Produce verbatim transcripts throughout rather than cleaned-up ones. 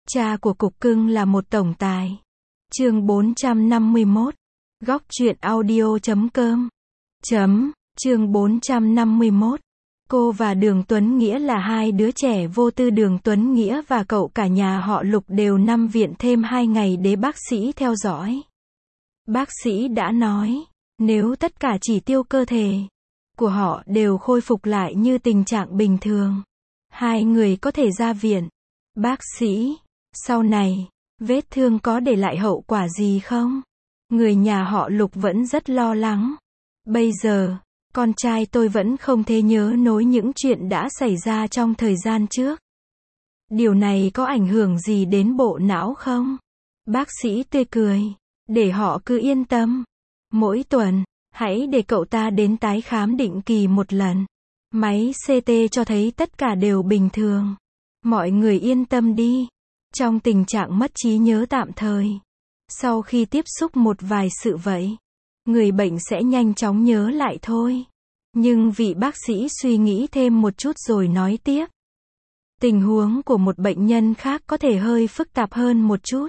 Cha của cục cưng là một tổng tài. Chương bốn trăm năm mươi mốt. Góc truyện audio chấm com. Chấm. Chương bốn trăm năm mươi mốt. Cô và Đường Tuấn Nghĩa là hai đứa trẻ vô tư. Đường Tuấn Nghĩa và cậu cả nhà họ Lục đều nằm viện thêm hai ngày để bác sĩ theo dõi. Bác sĩ đã nói, nếu tất cả chỉ tiêu cơ thể của họ đều khôi phục lại như tình trạng bình thường, hai người có thể ra viện. Bác sĩ, sau này, vết thương có để lại hậu quả gì không? Người nhà họ Lục vẫn rất lo lắng. Bây giờ, con trai tôi vẫn không thể nhớ nối những chuyện đã xảy ra trong thời gian trước. Điều này có ảnh hưởng gì đến bộ não không? Bác sĩ tươi cười. Để họ cứ yên tâm. Mỗi tuần, hãy để cậu ta đến tái khám định kỳ một lần. Máy xê tê cho thấy tất cả đều bình thường. Mọi người yên tâm đi. Trong tình trạng mất trí nhớ tạm thời, sau khi tiếp xúc một vài sự vậy, người bệnh sẽ nhanh chóng nhớ lại thôi. Nhưng vị bác sĩ suy nghĩ thêm một chút rồi nói tiếp. Tình huống của một bệnh nhân khác có thể hơi phức tạp hơn một chút.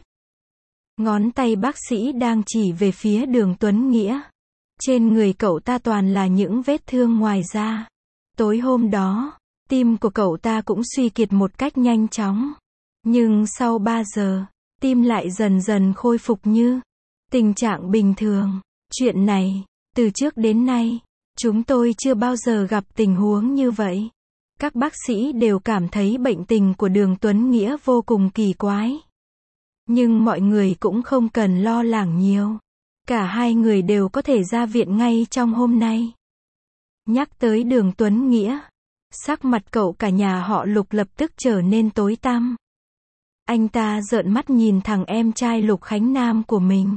Ngón tay bác sĩ đang chỉ về phía Đường Tuấn Nghĩa. Trên người cậu ta toàn là những vết thương ngoài da. Tối hôm đó, tim của cậu ta cũng suy kiệt một cách nhanh chóng. Nhưng sau ba giờ, tim lại dần dần khôi phục như tình trạng bình thường. Chuyện này, từ trước đến nay, chúng tôi chưa bao giờ gặp tình huống như vậy. Các bác sĩ đều cảm thấy bệnh tình của Đường Tuấn Nghĩa vô cùng kỳ quái. Nhưng mọi người cũng không cần lo lắng nhiều. Cả hai người đều có thể ra viện ngay trong hôm nay. Nhắc tới Đường Tuấn Nghĩa, sắc mặt cậu cả nhà họ Lục lập tức trở nên tối tăm. Anh ta trợn mắt nhìn thằng em trai Lục Khánh Nam của mình.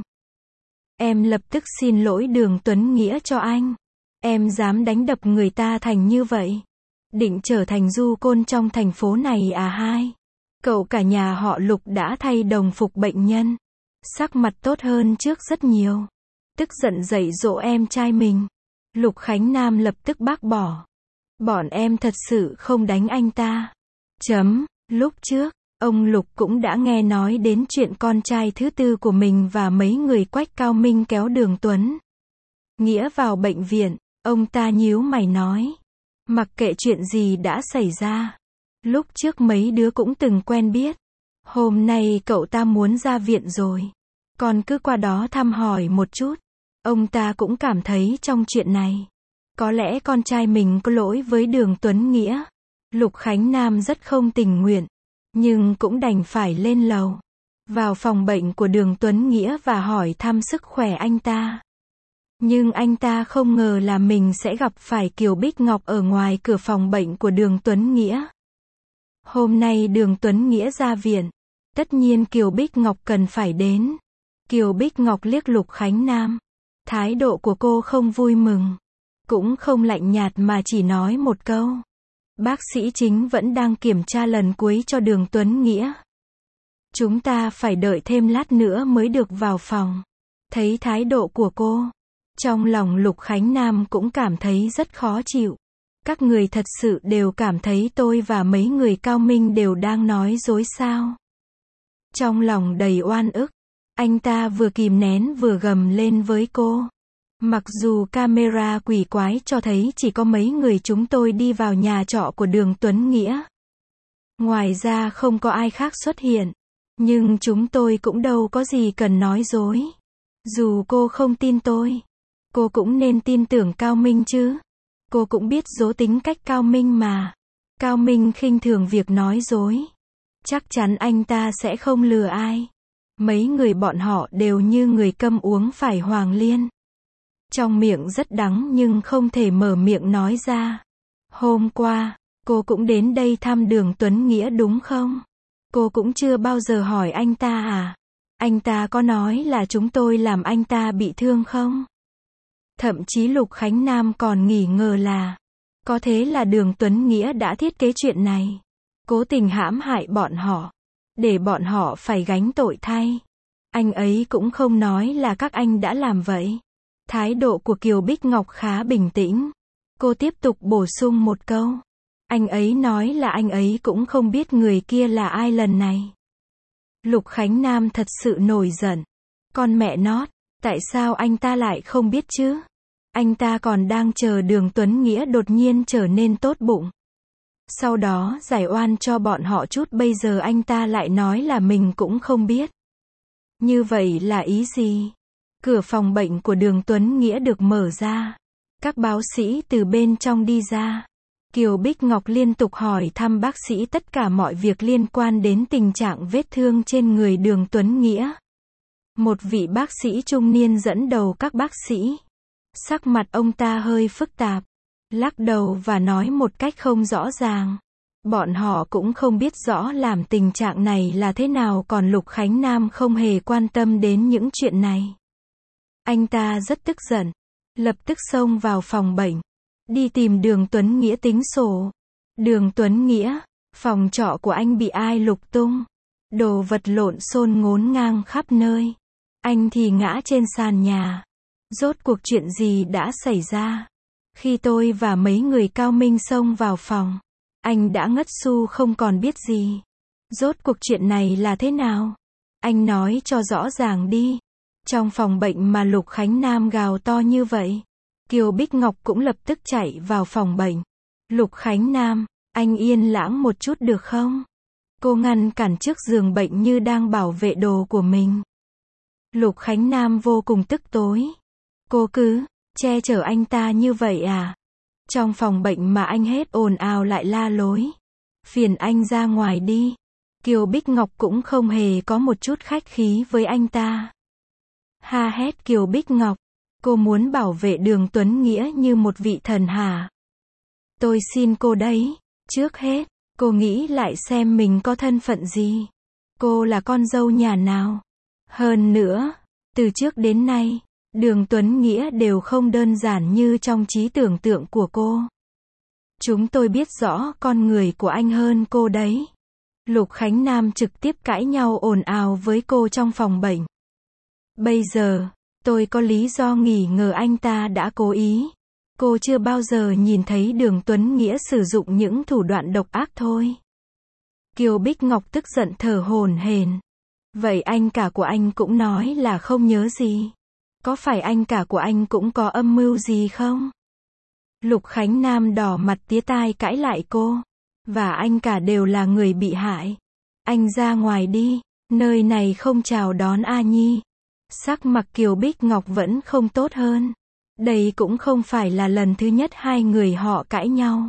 Em lập tức xin lỗi Đường Tuấn Nghĩa cho anh. Em dám đánh đập người ta thành như vậy. Định trở thành du côn trong thành phố này à hai? Cậu cả nhà họ Lục đã thay đồng phục bệnh nhân. Sắc mặt tốt hơn trước rất nhiều. Tức giận dạy dỗ em trai mình. Lục Khánh Nam lập tức bác bỏ. Bọn em thật sự không đánh anh ta. Chấm. Lúc trước, ông Lục cũng đã nghe nói đến chuyện con trai thứ tư của mình và mấy người Quách Cao Minh kéo Đường Tuấn Nghĩa vào bệnh viện. Ông ta nhíu mày nói. Mặc kệ chuyện gì đã xảy ra, lúc trước mấy đứa cũng từng quen biết. Hôm nay cậu ta muốn ra viện rồi, còn cứ qua đó thăm hỏi một chút. Ông ta cũng cảm thấy trong chuyện này, có lẽ con trai mình có lỗi với Đường Tuấn Nghĩa. Lục Khánh Nam rất không tình nguyện, nhưng cũng đành phải lên lầu, vào phòng bệnh của Đường Tuấn Nghĩa và hỏi thăm sức khỏe anh ta. Nhưng anh ta không ngờ là mình sẽ gặp phải Kiều Bích Ngọc ở ngoài cửa phòng bệnh của Đường Tuấn Nghĩa. Hôm nay Đường Tuấn Nghĩa ra viện, tất nhiên Kiều Bích Ngọc cần phải đến. Kiều Bích Ngọc liếc Lục Khánh Nam. Thái độ của cô không vui mừng, cũng không lạnh nhạt mà chỉ nói một câu. Bác sĩ chính vẫn đang kiểm tra lần cuối cho Đường Tuấn Nghĩa. Chúng ta phải đợi thêm lát nữa mới được vào phòng. Thấy thái độ của cô, trong lòng Lục Khánh Nam cũng cảm thấy rất khó chịu. Các người thật sự đều cảm thấy tôi và mấy người Cao Minh đều đang nói dối sao? Trong lòng đầy oan ức, anh ta vừa kìm nén vừa gầm lên với cô. Mặc dù camera quỷ quái cho thấy chỉ có mấy người chúng tôi đi vào nhà trọ của Đường Tuấn Nghĩa. Ngoài ra không có ai khác xuất hiện. Nhưng chúng tôi cũng đâu có gì cần nói dối. Dù cô không tin tôi, cô cũng nên tin tưởng Cao Minh chứ. Cô cũng biết dỗ tính cách Cao Minh mà. Cao Minh khinh thường việc nói dối. Chắc chắn anh ta sẽ không lừa ai. Mấy người bọn họ đều như người câm uống phải hoàng liên. Trong miệng rất đắng nhưng không thể mở miệng nói ra. Hôm qua, cô cũng đến đây thăm Đường Tuấn Nghĩa đúng không? Cô cũng chưa bao giờ hỏi anh ta à? Anh ta có nói là chúng tôi làm anh ta bị thương không? Thậm chí Lục Khánh Nam còn nghi ngờ là, có thế là Đường Tuấn Nghĩa đã thiết kế chuyện này, cố tình hãm hại bọn họ, để bọn họ phải gánh tội thay. Anh ấy cũng không nói là các anh đã làm vậy. Thái độ của Kiều Bích Ngọc khá bình tĩnh. Cô tiếp tục bổ sung một câu. Anh ấy nói là anh ấy cũng không biết người kia là ai lần này. Lục Khánh Nam thật sự nổi giận. Con mẹ nó, tại sao anh ta lại không biết chứ? Anh ta còn đang chờ Đường Tuấn Nghĩa đột nhiên trở nên tốt bụng. Sau đó giải oan cho bọn họ chút, bây giờ anh ta lại nói là mình cũng không biết. Như vậy là ý gì? Cửa phòng bệnh của Đường Tuấn Nghĩa được mở ra. Các bác sĩ từ bên trong đi ra. Kiều Bích Ngọc liên tục hỏi thăm bác sĩ tất cả mọi việc liên quan đến tình trạng vết thương trên người Đường Tuấn Nghĩa. Một vị bác sĩ trung niên dẫn đầu các bác sĩ. Sắc mặt ông ta hơi phức tạp, lắc đầu và nói một cách không rõ ràng. Bọn họ cũng không biết rõ làm tình trạng này là thế nào, còn Lục Khánh Nam không hề quan tâm đến những chuyện này. Anh ta rất tức giận, lập tức xông vào phòng bệnh, đi tìm Đường Tuấn Nghĩa tính sổ. Đường Tuấn Nghĩa, phòng trọ của anh bị ai lục tung? Đồ vật lộn xộn ngổn ngang khắp nơi. Anh thì ngã trên sàn nhà. Rốt cuộc chuyện gì đã xảy ra? Khi tôi và mấy người cao minh xông vào phòng, anh đã ngất xu không còn biết gì. Rốt cuộc chuyện này là thế nào? Anh nói cho rõ ràng đi. Trong phòng bệnh mà Lục Khánh Nam gào to như vậy, Kiều Bích Ngọc cũng lập tức chạy vào phòng bệnh. Lục Khánh Nam, anh yên lãng một chút được không? Cô ngăn cản trước giường bệnh như đang bảo vệ đồ của mình. Lục Khánh Nam vô cùng tức tối. Cô cứ che chở anh ta như vậy à? Trong phòng bệnh mà anh hết ồn ào lại la lối. Phiền anh ra ngoài đi. Kiều Bích Ngọc cũng không hề có một chút khách khí với anh ta. Ha hét Kiều Bích Ngọc. Cô muốn bảo vệ Đường Tuấn Nghĩa như một vị thần hả? Tôi xin cô đấy. Trước hết, cô nghĩ lại xem mình có thân phận gì. Cô là con dâu nhà nào? Hơn nữa, từ trước đến nay, Đường Tuấn Nghĩa đều không đơn giản như trong trí tưởng tượng của cô. Chúng tôi biết rõ con người của anh hơn cô đấy. Lục Khánh Nam trực tiếp cãi nhau ồn ào với cô trong phòng bệnh. Bây giờ, tôi có lý do nghi ngờ anh ta đã cố ý. Cô chưa bao giờ nhìn thấy Đường Tuấn Nghĩa sử dụng những thủ đoạn độc ác thôi. Kiều Bích Ngọc tức giận thở hổn hển. Vậy anh cả của anh cũng nói là không nhớ gì. Có phải anh cả của anh cũng có âm mưu gì không? Lục Khánh Nam đỏ mặt tía tai cãi lại cô. Và anh cả đều là người bị hại. Anh ra ngoài đi, nơi này không chào đón A Nhi. Sắc mặt Kiều Bích Ngọc vẫn không tốt hơn. Đây cũng không phải là lần thứ nhất hai người họ cãi nhau.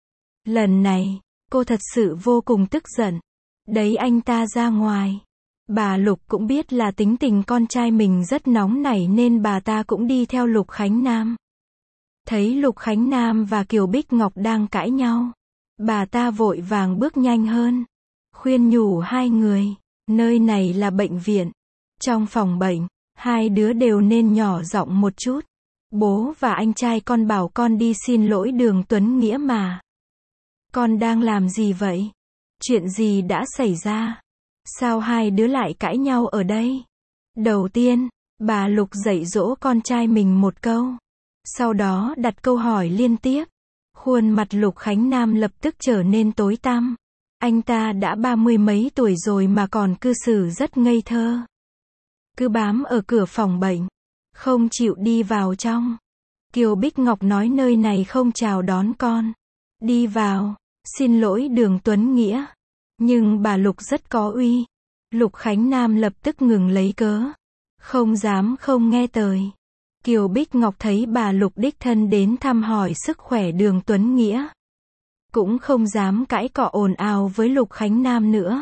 Lần này, cô thật sự vô cùng tức giận. Đấy, anh ta ra ngoài. Bà Lục cũng biết là tính tình con trai mình rất nóng nảy nên bà ta cũng đi theo Lục Khánh Nam. Thấy Lục Khánh Nam và Kiều Bích Ngọc đang cãi nhau, bà ta vội vàng bước nhanh hơn, khuyên nhủ hai người, nơi này là bệnh viện. Trong phòng bệnh, hai đứa đều nên nhỏ giọng một chút. Bố và anh trai con bảo con đi xin lỗi Đường Tuấn Nghĩa mà. Con đang làm gì vậy? Chuyện gì đã xảy ra? Sao hai đứa lại cãi nhau ở đây? Đầu tiên, bà Lục dạy dỗ con trai mình một câu. Sau đó đặt câu hỏi liên tiếp. Khuôn mặt Lục Khánh Nam lập tức trở nên tối tăm. Anh ta đã ba mươi mấy tuổi rồi mà còn cư xử rất ngây thơ. Cứ bám ở cửa phòng bệnh, không chịu đi vào trong. Kiều Bích Ngọc nói nơi này không chào đón con. Đi vào, xin lỗi Đường Tuấn Nghĩa. Nhưng bà Lục rất có uy. Lục Khánh Nam lập tức ngừng lấy cớ. Không dám không nghe lời. Kiều Bích Ngọc thấy bà Lục đích thân đến thăm hỏi sức khỏe Đường Tuấn Nghĩa. Cũng không dám cãi cọ ồn ào với Lục Khánh Nam nữa.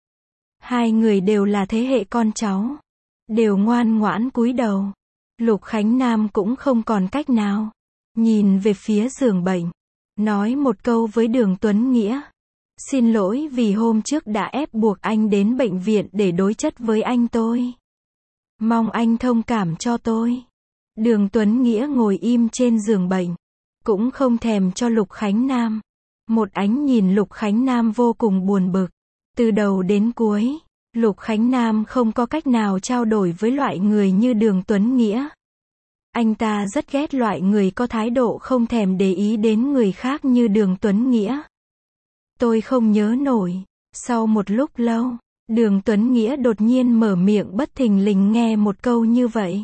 Hai người đều là thế hệ con cháu. Đều ngoan ngoãn cúi đầu. Lục Khánh Nam cũng không còn cách nào. Nhìn về phía giường bệnh. Nói một câu với Đường Tuấn Nghĩa. Xin lỗi vì hôm trước đã ép buộc anh đến bệnh viện để đối chất với anh tôi. Mong anh thông cảm cho tôi. Đường Tuấn Nghĩa ngồi im trên giường bệnh. Cũng không thèm cho Lục Khánh Nam. Một ánh nhìn Lục Khánh Nam vô cùng buồn bực. Từ đầu đến cuối, Lục Khánh Nam không có cách nào trao đổi với loại người như Đường Tuấn Nghĩa. Anh ta rất ghét loại người có thái độ không thèm để ý đến người khác như Đường Tuấn Nghĩa. Tôi không nhớ nổi. Sau một lúc lâu, Đường Tuấn Nghĩa đột nhiên mở miệng bất thình lình nghe một câu như vậy.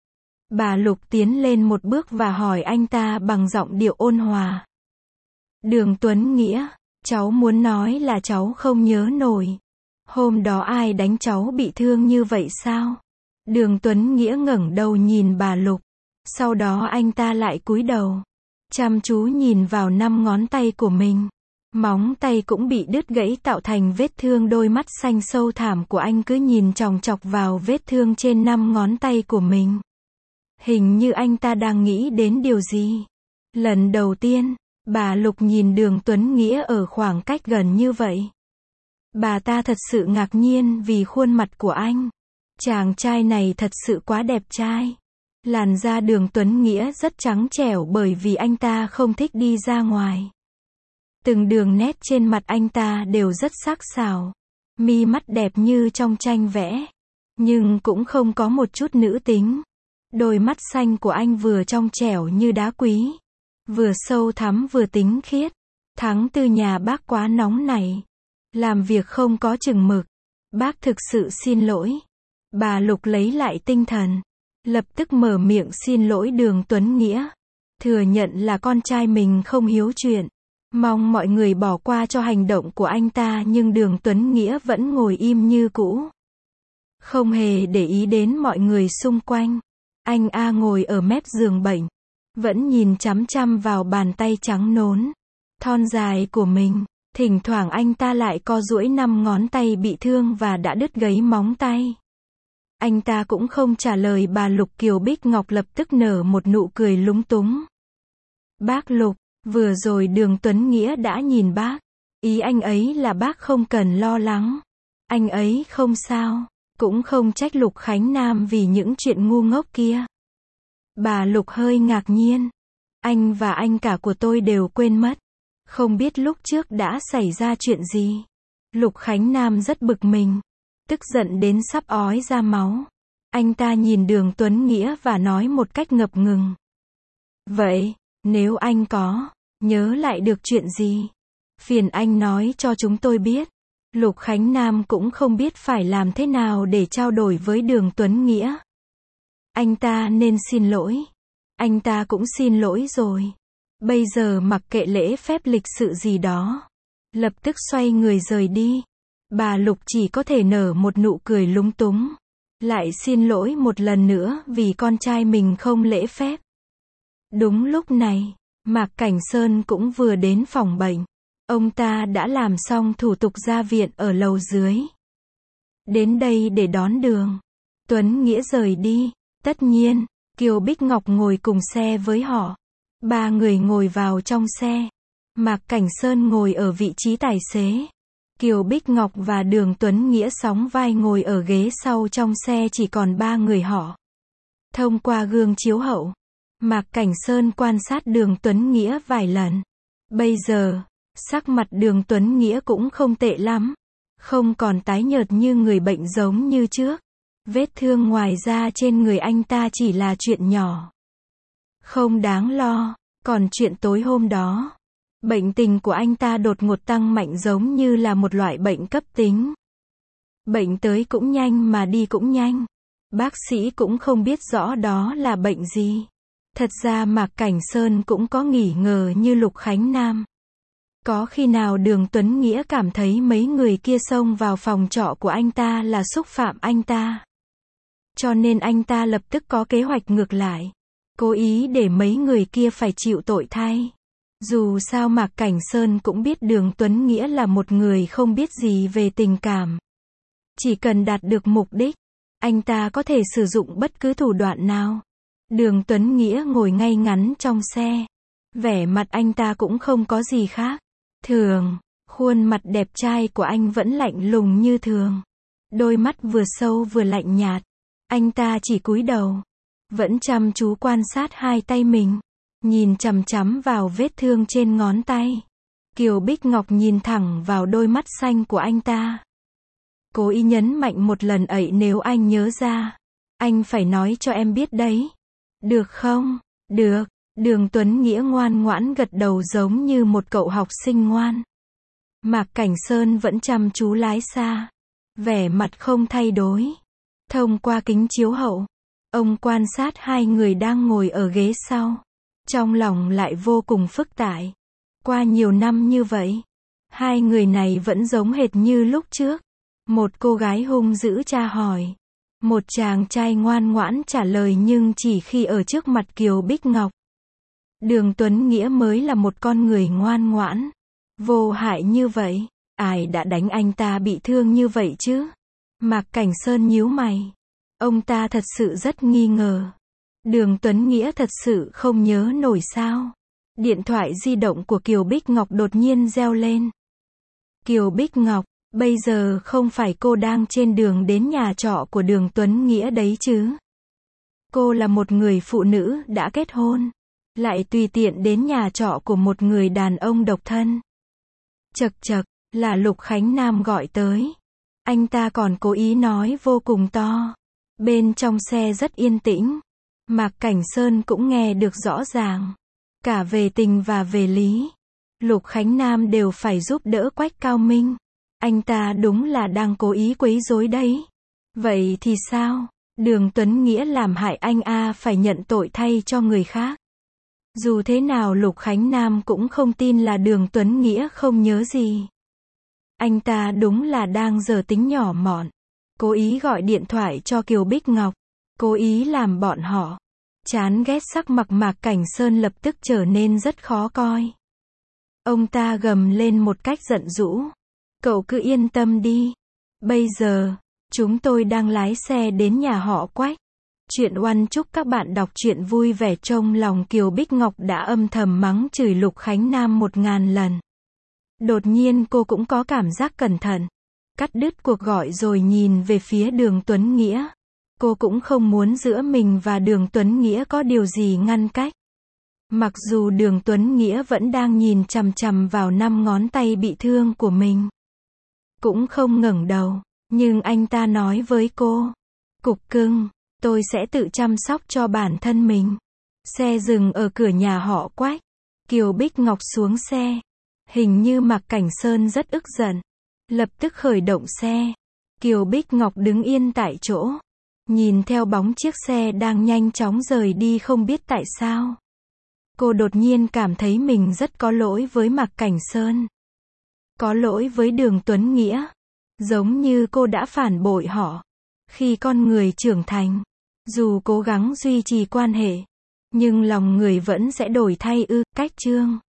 Bà Lục tiến lên một bước và hỏi anh ta bằng giọng điệu ôn hòa. Đường Tuấn Nghĩa, cháu muốn nói là cháu không nhớ nổi. Hôm đó ai đánh cháu bị thương như vậy sao? Đường Tuấn Nghĩa ngẩng đầu nhìn bà Lục. Sau đó anh ta lại cúi đầu, chăm chú nhìn vào năm ngón tay của mình. Móng tay cũng bị đứt gãy tạo thành vết thương, đôi mắt xanh sâu thẳm của anh cứ nhìn chòng chọc vào vết thương trên năm ngón tay của mình. Hình như anh ta đang nghĩ đến điều gì. Lần đầu tiên, bà Lục nhìn Đường Tuấn Nghĩa ở khoảng cách gần như vậy. Bà ta thật sự ngạc nhiên vì khuôn mặt của anh. Chàng trai này thật sự quá đẹp trai. Làn da Đường Tuấn Nghĩa rất trắng trẻo bởi vì anh ta không thích đi ra ngoài. Từng đường nét trên mặt anh ta đều rất sắc sảo. Mi mắt đẹp như trong tranh vẽ. Nhưng cũng không có một chút nữ tính. Đôi mắt xanh của anh vừa trong trẻo như đá quý. Vừa sâu thẳm vừa tính khiết. Tháng Tư nhà bác quá nóng này. Làm việc không có chừng mực. Bác thực sự xin lỗi. Bà Lục lấy lại tinh thần. Lập tức mở miệng xin lỗi Đường Tuấn Nghĩa. Thừa nhận là con trai mình không hiếu chuyện. Mong mọi người bỏ qua cho hành động của anh ta, nhưng Đường Tuấn Nghĩa vẫn ngồi im như cũ. Không hề để ý đến mọi người xung quanh. Anh A ngồi ở mép giường bệnh. Vẫn nhìn chăm chăm vào bàn tay trắng nón, thon dài của mình. Thỉnh thoảng anh ta lại co duỗi năm ngón tay bị thương và đã đứt gãy móng tay. Anh ta cũng không trả lời bà Lục. Kiều Bích Ngọc lập tức nở một nụ cười lúng túng. Bác Lục, vừa rồi Đường Tuấn Nghĩa đã nhìn bác. Ý anh ấy là bác không cần lo lắng. Anh ấy không sao. Cũng không trách Lục Khánh Nam vì những chuyện ngu ngốc kia. Bà Lục hơi ngạc nhiên. Anh và anh cả của tôi đều quên mất. Không biết lúc trước đã xảy ra chuyện gì. Lục Khánh Nam rất bực mình. Tức giận đến sắp ói ra máu. Anh ta nhìn Đường Tuấn Nghĩa và nói một cách ngập ngừng. Vậy, nếu anh có nhớ lại được chuyện gì, phiền anh nói cho chúng tôi biết. Lục Khánh Nam cũng không biết phải làm thế nào để trao đổi với Đường Tuấn Nghĩa. Anh ta nên xin lỗi. Anh ta cũng xin lỗi rồi. Bây giờ mặc kệ lễ phép lịch sự gì đó. Lập tức xoay người rời đi. Bà Lục chỉ có thể nở một nụ cười lúng túng. Lại xin lỗi một lần nữa vì con trai mình không lễ phép. Đúng lúc này, Mạc Cảnh Sơn cũng vừa đến phòng bệnh. Ông ta đã làm xong thủ tục ra viện ở lầu dưới. Đến đây để đón Đường Tuấn Nghĩa rời đi. Tất nhiên, Kiều Bích Ngọc ngồi cùng xe với họ. Ba người ngồi vào trong xe. Mạc Cảnh Sơn ngồi ở vị trí tài xế. Kiều Bích Ngọc và Đường Tuấn Nghĩa sóng vai ngồi ở ghế sau. Trong xe chỉ còn ba người họ. Thông qua gương chiếu hậu, Mạc Cảnh Sơn quan sát Đường Tuấn Nghĩa vài lần. Bây giờ, sắc mặt Đường Tuấn Nghĩa cũng không tệ lắm. Không còn tái nhợt như người bệnh giống như trước. Vết thương ngoài da trên người anh ta chỉ là chuyện nhỏ. Không đáng lo. Còn chuyện tối hôm đó, bệnh tình của anh ta đột ngột tăng mạnh giống như là một loại bệnh cấp tính. Bệnh tới cũng nhanh mà đi cũng nhanh. Bác sĩ cũng không biết rõ đó là bệnh gì. Thật ra Mạc Cảnh Sơn cũng có nghi ngờ như Lục Khánh Nam. Có khi nào Đường Tuấn Nghĩa cảm thấy mấy người kia xông vào phòng trọ của anh ta là xúc phạm anh ta. Cho nên anh ta lập tức có kế hoạch ngược lại. Cố ý để mấy người kia phải chịu tội thay. Dù sao Mạc Cảnh Sơn cũng biết Đường Tuấn Nghĩa là một người không biết gì về tình cảm. Chỉ cần đạt được mục đích, anh ta có thể sử dụng bất cứ thủ đoạn nào. Đường Tuấn Nghĩa ngồi ngay ngắn trong xe. Vẻ mặt anh ta cũng không có gì khác. Thường, khuôn mặt đẹp trai của anh vẫn lạnh lùng như thường. Đôi mắt vừa sâu vừa lạnh nhạt. Anh ta chỉ cúi đầu. Vẫn chăm chú quan sát hai tay mình. Nhìn chằm chằm vào vết thương trên ngón tay. Kiều Bích Ngọc nhìn thẳng vào đôi mắt xanh của anh ta. Cố ý nhấn mạnh một lần ấy, nếu anh nhớ ra, anh phải nói cho em biết đấy. Được không? Được. Đường Tuấn Nghĩa ngoan ngoãn gật đầu giống như một cậu học sinh ngoan. Mạc Cảnh Sơn vẫn chăm chú lái xa. vẻ mặt không thay đổi. Thông qua kính chiếu hậu, ông quan sát hai người đang ngồi ở ghế sau. Trong lòng lại vô cùng phức tạp. Qua nhiều năm như vậy, hai người này vẫn giống hệt như lúc trước. Một cô gái hung dữ tra hỏi. Một chàng trai ngoan ngoãn trả lời, nhưng chỉ khi ở trước mặt Kiều Bích Ngọc. Đường Tuấn Nghĩa mới là một con người ngoan ngoãn, vô hại như vậy. Ai đã đánh anh ta bị thương như vậy chứ? Mạc Cảnh Sơn nhíu mày. Ông ta thật sự rất nghi ngờ. Đường Tuấn Nghĩa thật sự không nhớ nổi sao? Điện thoại di động của Kiều Bích Ngọc đột nhiên reo lên. Kiều Bích Ngọc, bây giờ không phải cô đang trên đường đến nhà trọ của Đường Tuấn Nghĩa đấy chứ? Cô là một người phụ nữ đã kết hôn, lại tùy tiện đến nhà trọ của một người đàn ông độc thân. Chậc chậc, là Lục Khánh Nam gọi tới. Anh ta còn cố ý nói vô cùng to. Bên trong xe rất yên tĩnh. Mạc Cảnh Sơn cũng nghe được rõ ràng. Cả về tình và về lý, Lục Khánh Nam đều phải giúp đỡ Quách Cao Minh. Anh ta đúng là đang cố ý quấy rối đấy. Vậy thì sao? Đường Tuấn Nghĩa làm hại anh A phải nhận tội thay cho người khác. Dù thế nào Lục Khánh Nam cũng không tin là Đường Tuấn Nghĩa không nhớ gì. Anh ta đúng là đang giở tính nhỏ mọn. Cố ý gọi điện thoại cho Kiều Bích Ngọc. Cố ý làm bọn họ chán ghét. Sắc mặt Mạc Cảnh Sơn lập tức trở nên rất khó coi. Ông ta gầm lên một cách giận dữ. Cậu cứ yên tâm đi. Bây giờ, chúng tôi đang lái xe đến nhà họ Quách. Chuyện oan. Chúc các bạn đọc truyện vui vẻ. Trong lòng Kiều Bích Ngọc đã âm thầm mắng chửi Lục Khánh Nam một ngàn lần. Đột nhiên cô cũng có cảm giác cẩn thận. Cắt đứt cuộc gọi rồi nhìn về phía Đường Tuấn Nghĩa. Cô cũng không muốn giữa mình và Đường Tuấn Nghĩa có điều gì ngăn cách. Mặc dù Đường Tuấn Nghĩa vẫn đang nhìn chằm chằm vào năm ngón tay bị thương của mình. Cũng không ngẩng đầu, nhưng anh ta nói với cô. Cục cưng, tôi sẽ tự chăm sóc cho bản thân mình. Xe dừng ở cửa nhà họ Quách. Kiều Bích Ngọc xuống xe. Hình như Mạc Cảnh Sơn rất ức giận. Lập tức khởi động xe. Kiều Bích Ngọc đứng yên tại chỗ. Nhìn theo bóng chiếc xe đang nhanh chóng rời đi, không biết tại sao. Cô đột nhiên cảm thấy mình rất có lỗi với Mạc Cảnh Sơn. Có lỗi với Đường Tuấn Nghĩa. Giống như cô đã phản bội họ. Khi con người trưởng thành, dù cố gắng duy trì quan hệ, nhưng lòng người vẫn sẽ đổi thay ư. Cách chương